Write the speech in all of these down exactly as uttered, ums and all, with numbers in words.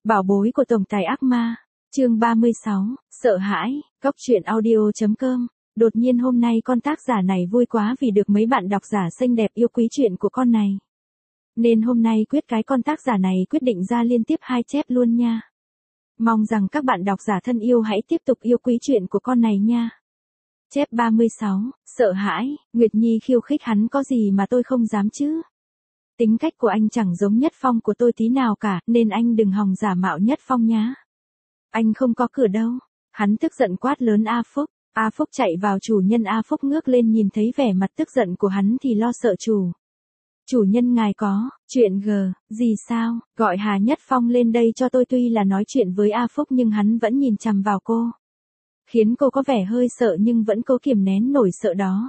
Bảo bối của tổng tài ác ma, chương ba mươi sáu, sợ hãi, Cóc truyện audio.com. Đột nhiên hôm nay con tác giả này vui quá vì được mấy bạn độc giả xinh đẹp yêu quý chuyện của con này. Nên hôm nay quyết cái con tác giả này quyết định ra liên tiếp hai chép luôn nha. Mong rằng các bạn độc giả thân yêu hãy tiếp tục yêu quý chuyện của con này nha. Chép ba mươi sáu, sợ hãi, Nguyệt Nhi khiêu khích hắn có gì mà tôi không dám chứ. Tính cách của anh chẳng giống Nhất Phong của tôi tí nào cả, nên anh đừng hòng giả mạo Nhất Phong nhá. Anh không có cửa đâu. Hắn tức giận quát lớn A Phúc. A Phúc chạy vào chủ nhân. A Phúc ngước lên nhìn thấy vẻ mặt tức giận của hắn thì lo sợ chủ. Chủ nhân ngài có, chuyện g, gì sao, gọi Hà Nhất Phong lên đây cho tôi. Tuy là nói chuyện với A Phúc nhưng hắn vẫn nhìn chằm vào cô. Khiến cô có vẻ hơi sợ nhưng vẫn cố kiềm nén nổi sợ đó.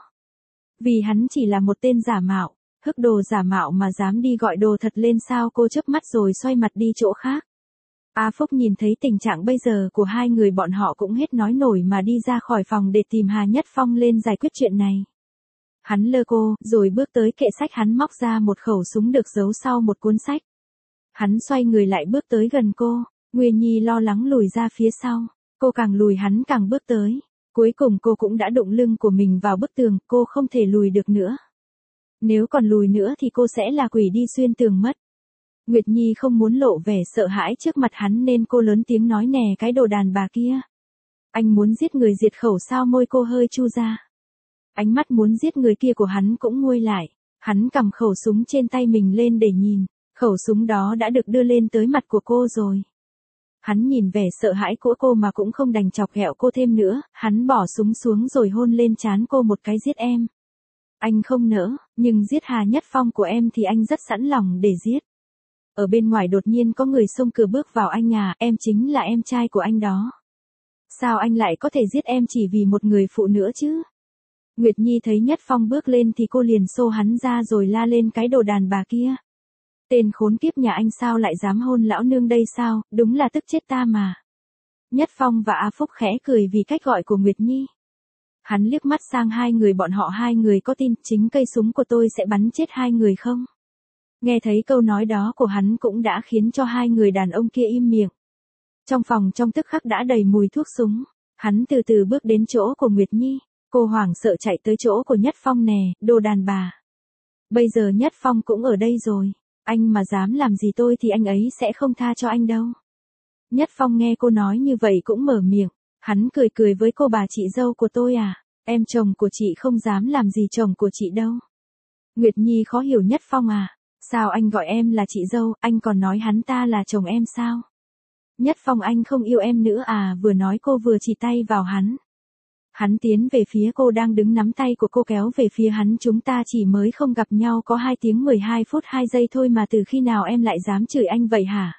Vì hắn chỉ là một tên giả mạo. Hức đồ giả mạo mà dám đi gọi đồ thật lên sao. Cô chớp mắt rồi xoay mặt đi chỗ khác. A Phúc nhìn thấy tình trạng bây giờ của hai người bọn họ cũng hết nói nổi mà đi ra khỏi phòng để tìm Hà Nhất Phong lên giải quyết chuyện này. Hắn lơ cô, rồi bước tới kệ sách. Hắn móc ra một khẩu súng được giấu sau một cuốn sách. Hắn xoay người lại bước tới gần cô. Nguyên Nhi lo lắng lùi ra phía sau. Cô càng lùi hắn càng bước tới. Cuối cùng cô cũng đã đụng lưng của mình vào bức tường. Cô không thể lùi được nữa. Nếu còn lùi nữa thì cô sẽ là quỷ đi xuyên tường mất. Nguyệt Nhi không muốn lộ vẻ sợ hãi trước mặt hắn nên cô lớn tiếng nói nè cái đồ đàn bà kia. Anh muốn giết người diệt khẩu sao? Môi cô hơi chu ra. Ánh mắt muốn giết người kia của hắn cũng nguôi lại. Hắn cầm khẩu súng trên tay mình lên để nhìn. Khẩu súng đó đã được đưa lên tới mặt của cô rồi. Hắn nhìn vẻ sợ hãi của cô mà cũng không đành chọc ghẹo cô thêm nữa. Hắn bỏ súng xuống rồi hôn lên trán cô một cái. Giết em. Anh không nỡ, nhưng giết Hà Nhất Phong của em thì anh rất sẵn lòng để giết. Ở bên ngoài đột nhiên có người xông cửa bước vào. Anh à, em chính là em trai của anh đó. Sao anh lại có thể giết em chỉ vì một người phụ nữ chứ? Nguyệt Nhi thấy Nhất Phong bước lên thì cô liền xô hắn ra rồi la lên cái đồ đàn bà kia. Tên khốn kiếp nhà anh sao lại dám hôn lão nương đây sao, đúng là tức chết ta mà. Nhất Phong và A Phúc khẽ cười vì cách gọi của Nguyệt Nhi. Hắn liếc mắt sang hai người bọn họ. Hai người có tin chính cây súng của tôi sẽ bắn chết hai người không? Nghe thấy câu nói đó của hắn cũng đã khiến cho hai người đàn ông kia im miệng. Trong phòng trong tức khắc đã đầy mùi thuốc súng. Hắn từ từ bước đến chỗ của Nguyệt Nhi. Cô hoảng sợ chạy tới chỗ của Nhất Phong. Nè, đồ đàn bà. Bây giờ Nhất Phong cũng ở đây rồi. Anh mà dám làm gì tôi thì anh ấy sẽ không tha cho anh đâu. Nhất Phong nghe cô nói như vậy cũng mở miệng. Hắn cười cười với cô. Bà chị dâu của tôi à? Em chồng của chị không dám làm gì chồng của chị đâu. Nguyệt Nhi khó hiểu. Nhất Phong à? Sao anh gọi em là chị dâu, anh còn nói hắn ta là chồng em sao? Nhất Phong anh không yêu em nữa à? Vừa nói cô vừa chỉ tay vào hắn. Hắn tiến về phía cô đang đứng nắm tay của cô kéo về phía hắn. Chúng ta chỉ mới không gặp nhau có hai tiếng mười hai phút hai giây thôi mà từ khi nào em lại dám chửi anh vậy hả?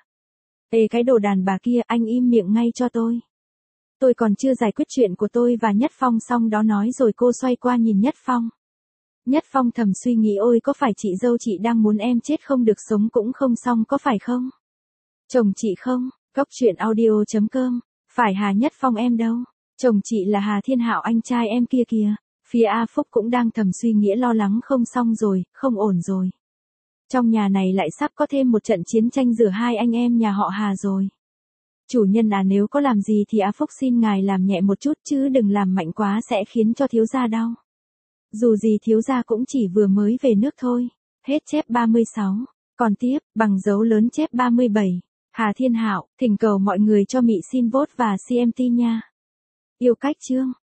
Ê cái đồ đàn bà kia, anh im miệng ngay cho tôi. Tôi còn chưa giải quyết chuyện của tôi và Nhất Phong xong đó nói rồi cô xoay qua nhìn Nhất Phong. Nhất Phong thầm suy nghĩ ôi có phải chị dâu chị đang muốn em chết không được sống cũng không xong có phải không? Chồng chị không, Cóc truyện audio.com, phải Hà Nhất Phong em đâu, chồng chị là Hà Thiên Hạo anh trai em kia kìa. Phía A Phúc cũng đang thầm suy nghĩ lo lắng không xong rồi, không ổn rồi. Trong nhà này lại sắp có thêm một trận chiến tranh giữa hai anh em nhà họ Hà rồi. Chủ nhân à nếu có làm gì thì A Phúc xin ngài làm nhẹ một chút chứ đừng làm mạnh quá sẽ khiến cho thiếu gia đau. Dù gì thiếu gia cũng chỉ vừa mới về nước thôi. Hết chép ba mươi sáu. Còn tiếp, bằng dấu lớn chép ba mươi bảy. Hà Thiên Hạo, thỉnh cầu mọi người cho Mị xin vote và xê em tê nha. Yêu cách chương.